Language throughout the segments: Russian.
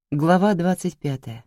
Глава 25.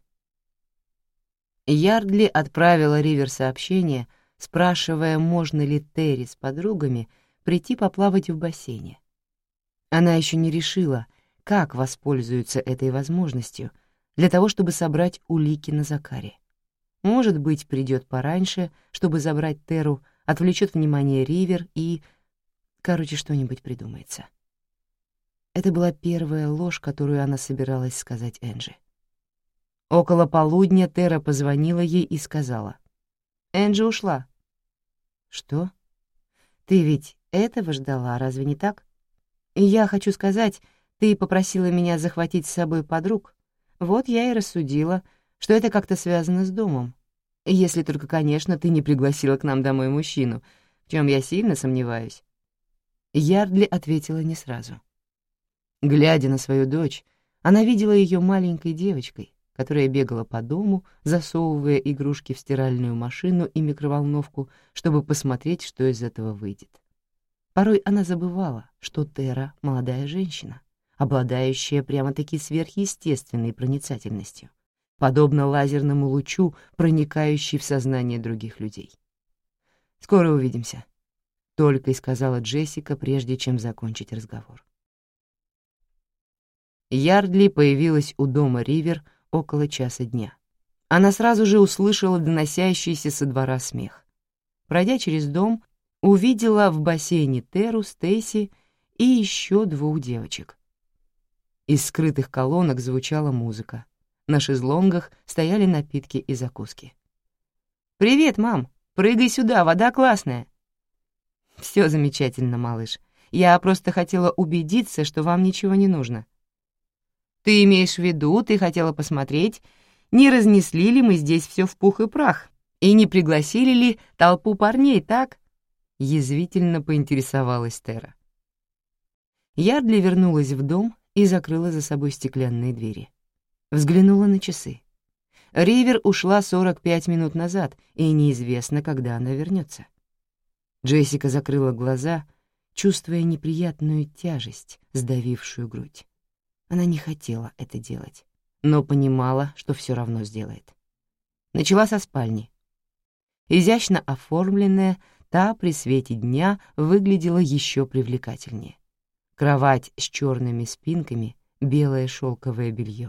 Ярдли отправила Ривер сообщение, спрашивая, можно ли Терри с подругами прийти поплавать в бассейне. Она еще не решила, как воспользуется этой возможностью для того, чтобы собрать улики на Закаре. Может быть, придет пораньше, чтобы забрать Терру, отвлечет внимание Ривер и... что-нибудь придумается. Это была первая ложь, которую она собиралась сказать Энджи. Около полудня Терра позвонила ей и сказала: «Энджи ушла». «Что? Ты ведь этого ждала, разве не так? Я хочу сказать, ты попросила меня захватить с собой подруг. Вот я и рассудила, что это как-то связано с домом. Если только, конечно, ты не пригласила к нам домой мужчину, в чем я сильно сомневаюсь». Ярдли ответила не сразу. Глядя на свою дочь, она видела ее маленькой девочкой, которая бегала по дому, засовывая игрушки в стиральную машину и микроволновку, чтобы посмотреть, что из этого выйдет. Порой она забывала, что Терра — молодая женщина, обладающая прямо-таки сверхъестественной проницательностью, подобно лазерному лучу, проникающей в сознание других людей. «Скоро увидимся», — только и сказала Джессика, прежде чем закончить разговор. Ярдли появилась у дома Ривер около часа дня. Она сразу же услышала доносящийся со двора смех. Пройдя через дом, увидела в бассейне Терру, Стейси и еще двух девочек. Из скрытых колонок звучала музыка. На шезлонгах стояли напитки и закуски. «Привет, мам! Прыгай сюда, вода классная!» «Все замечательно, малыш. Я просто хотела убедиться, что вам ничего не нужно». «Ты имеешь в виду, ты хотела посмотреть, не разнесли ли мы здесь все в пух и прах, и не пригласили ли толпу парней, так?» — язвительно поинтересовалась Терра. Ярдли вернулась в дом и закрыла за собой стеклянные двери. Взглянула на часы. Ривер ушла 45 минут назад, и неизвестно, когда она вернется. Джессика закрыла глаза, чувствуя неприятную тяжесть, сдавившую грудь. Она не хотела это делать, но понимала, что все равно сделает. Начала со спальни. Изящно оформленная, та при свете дня выглядела еще привлекательнее. Кровать с черными спинками, белое шелковое белье.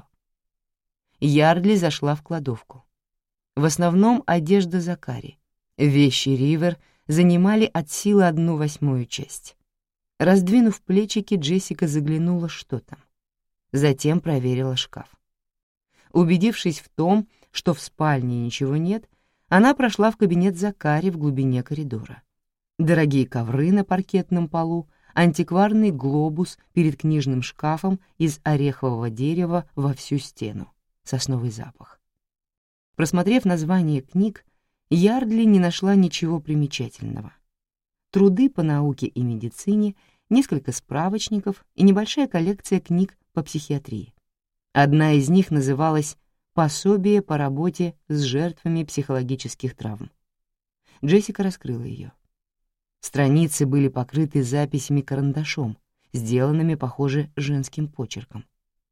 Ярдли зашла в кладовку. В основном одежда Закари. Вещи Ривер занимали от силы 1/8 часть. Раздвинув плечики, Джессика заглянула, что там. Затем проверила шкаф. Убедившись в том, что в спальне ничего нет, она прошла в кабинет Закари в глубине коридора. Дорогие ковры на паркетном полу, антикварный глобус перед книжным шкафом из орехового дерева во всю стену, сосновый запах. Просмотрев название книг, Ярдли не нашла ничего примечательного. Труды по науке и медицине, несколько справочников и небольшая коллекция книг по психиатрии. Одна из них называлась «Пособие по работе с жертвами психологических травм». Джессика раскрыла ее. Страницы были покрыты записями карандашом, сделанными, похоже, женским почерком.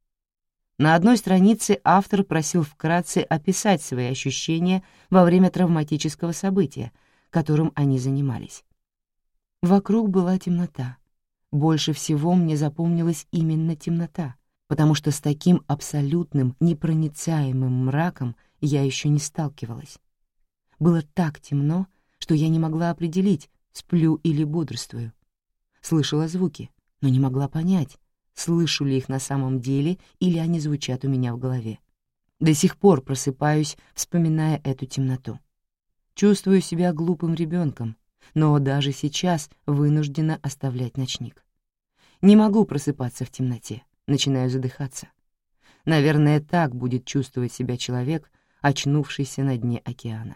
На одной странице автор просил вкратце описать свои ощущения во время травматического события, которым они занимались. Вокруг была темнота. Больше всего мне запомнилась именно темнота, потому что с таким абсолютным, непроницаемым мраком я еще не сталкивалась. Было так темно, что я не могла определить, сплю или бодрствую. Слышала звуки, но не могла понять, слышу ли их на самом деле или они звучат у меня в голове. До сих пор просыпаюсь, вспоминая эту темноту. Чувствую себя глупым ребенком, но даже сейчас вынуждена оставлять ночник. Не могу просыпаться в темноте, начинаю задыхаться. Наверное, так будет чувствовать себя человек, очнувшийся на дне океана.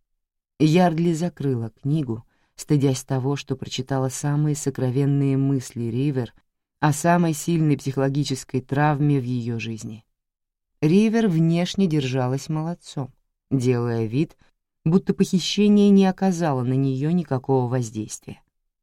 Ярдли закрыла книгу, стыдясь того, что прочитала самые сокровенные мысли Ривер о самой сильной психологической травме в ее жизни. Ривер внешне держалась молодцом, делая вид, будто похищение не оказало на нее никакого воздействия.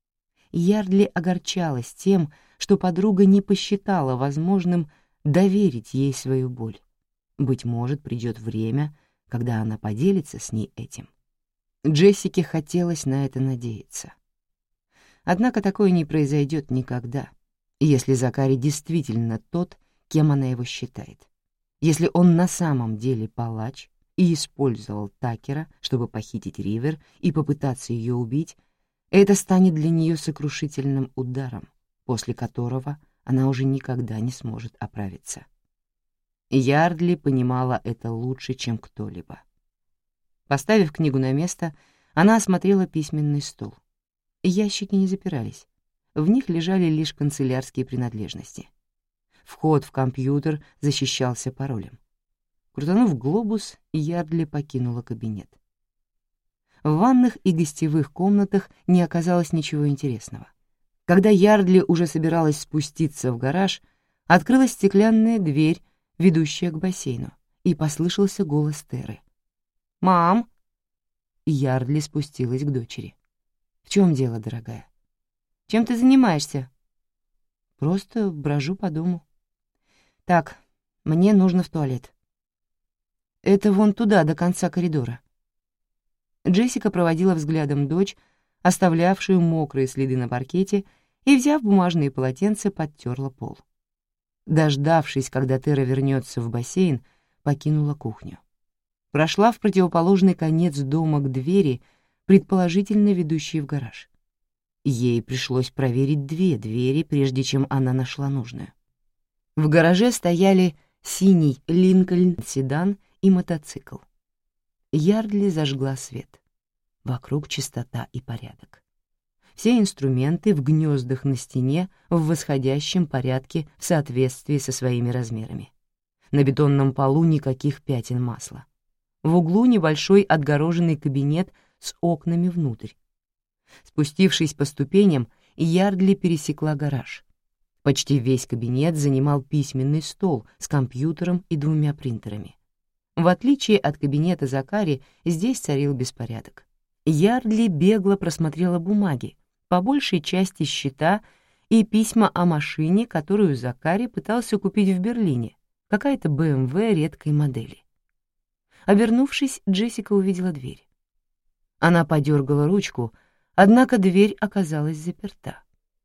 Ярдли огорчалась тем, что подруга не посчитала возможным доверить ей свою боль. Быть может, придет время, когда она поделится с ней этим. Джессике хотелось на это надеяться. Однако такое не произойдет никогда, если Закари действительно тот, кем она его считает. Если он на самом деле палач и использовал Такера, чтобы похитить Ривер и попытаться ее убить, это станет для нее сокрушительным ударом, после которого она уже никогда не сможет оправиться. Ярдли понимала это лучше, чем кто-либо. Поставив книгу на место, она осмотрела письменный стол. Ящики не запирались. В них лежали лишь канцелярские принадлежности. Вход в компьютер защищался паролем. Крутанув глобус, Ярдли покинула кабинет. В ванных и гостевых комнатах не оказалось ничего интересного. Когда Ярдли уже собиралась спуститься в гараж, открылась стеклянная дверь, ведущая к бассейну, и послышался голос Теры. «Мам!» Ярдли спустилась к дочери. «В чем дело, дорогая? Чем ты занимаешься?» «Просто брожу по дому». «Так, мне нужно в туалет». «Это вон туда, до конца коридора». Джессика проводила взглядом дочь, оставлявшую мокрые следы на паркете, и, взяв бумажные полотенца, подтерла пол. Дождавшись, когда Тера вернется в бассейн, покинула кухню. Прошла в противоположный конец дома к двери, предположительно ведущей в гараж. Ей пришлось проверить 2 двери, прежде чем она нашла нужную. В гараже стояли синий Линкольн-седан и мотоцикл. Ярдли зажгла свет. Вокруг чистота и порядок. Все инструменты в гнездах на стене в восходящем порядке в соответствии со своими размерами. На бетонном полу никаких пятен масла. В углу небольшой отгороженный кабинет с окнами внутрь. Спустившись по ступеням, Ярдли пересекла гараж. Почти весь кабинет занимал письменный стол с компьютером и 2 принтерами. В отличие от кабинета Закари, здесь царил беспорядок. Ярдли бегло просмотрела бумаги, по большей части счета и письма о машине, которую Закари пытался купить в Берлине, какая-то BMW редкой модели. Обернувшись, Джессика увидела дверь. Она подергала ручку, однако дверь оказалась заперта.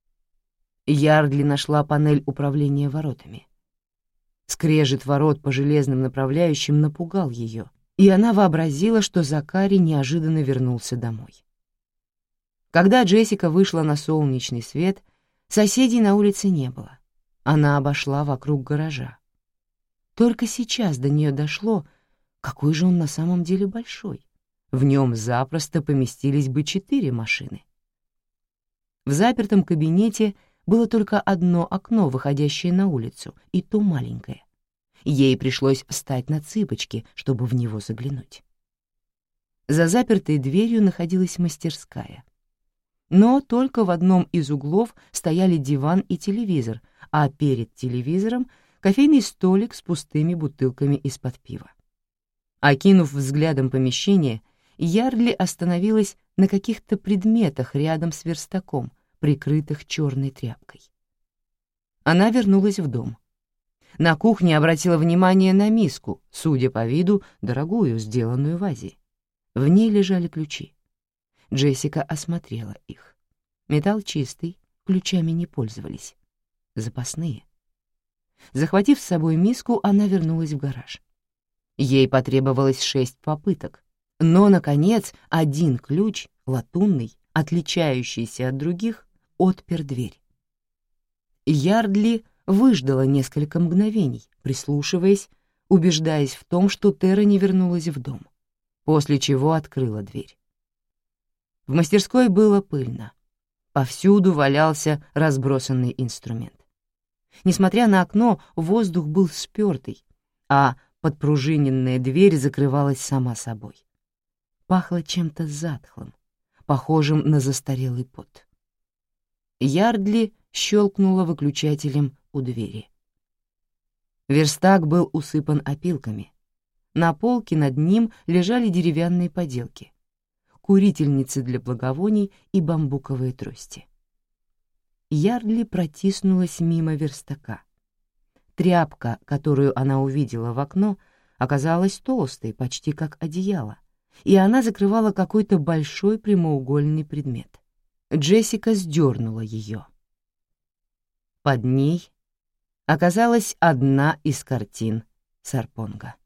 Ярдли нашла панель управления воротами. Скрежет ворот по железным направляющим напугал ее, и она вообразила, что Закари неожиданно вернулся домой. Когда Джессика вышла на солнечный свет, соседей на улице не было. Она обошла вокруг гаража. Только сейчас до нее дошло, какой же он на самом деле большой. В нем запросто поместились бы 4 машины. В запертом кабинете было только одно окно, выходящее на улицу, и то маленькое. Ей пришлось встать на цыпочки, чтобы в него заглянуть. За запертой дверью находилась мастерская. Но только в одном из углов стояли диван и телевизор, а перед телевизором — кофейный столик с пустыми бутылками из-под пива. Окинув взглядом помещение, Ярдли остановилась на каких-то предметах рядом с верстаком, прикрытых черной тряпкой. Она вернулась в дом. На кухне обратила внимание на миску, судя по виду, дорогую, сделанную в Азии. В ней лежали ключи. Джессика осмотрела их. Металл чистый, ключами не пользовались. Запасные. Захватив с собой миску, она вернулась в гараж. Ей потребовалось 6 попыток, но, наконец, один ключ, латунный, отличающийся от других, отпер дверь. Ярдли выждала несколько мгновений, прислушиваясь, убеждаясь в том, что Тера не вернулась в дом, после чего открыла дверь. В мастерской было пыльно. Повсюду валялся разбросанный инструмент. Несмотря на окно, воздух был спёртый, а подпружиненная дверь закрывалась сама собой. Пахло чем-то затхлым, похожим на застарелый пот. Ярдли щелкнула выключателем у двери. Верстак был усыпан опилками. На полке над ним лежали деревянные поделки, курительницы для благовоний и бамбуковые трости. Ярдли протиснулась мимо верстака. Тряпка, которую она увидела в окно, оказалась толстой, почти как одеяло, и она закрывала какой-то большой прямоугольный предмет. Джессика сдернула ее. Под ней оказалась одна из картин Сарпонга.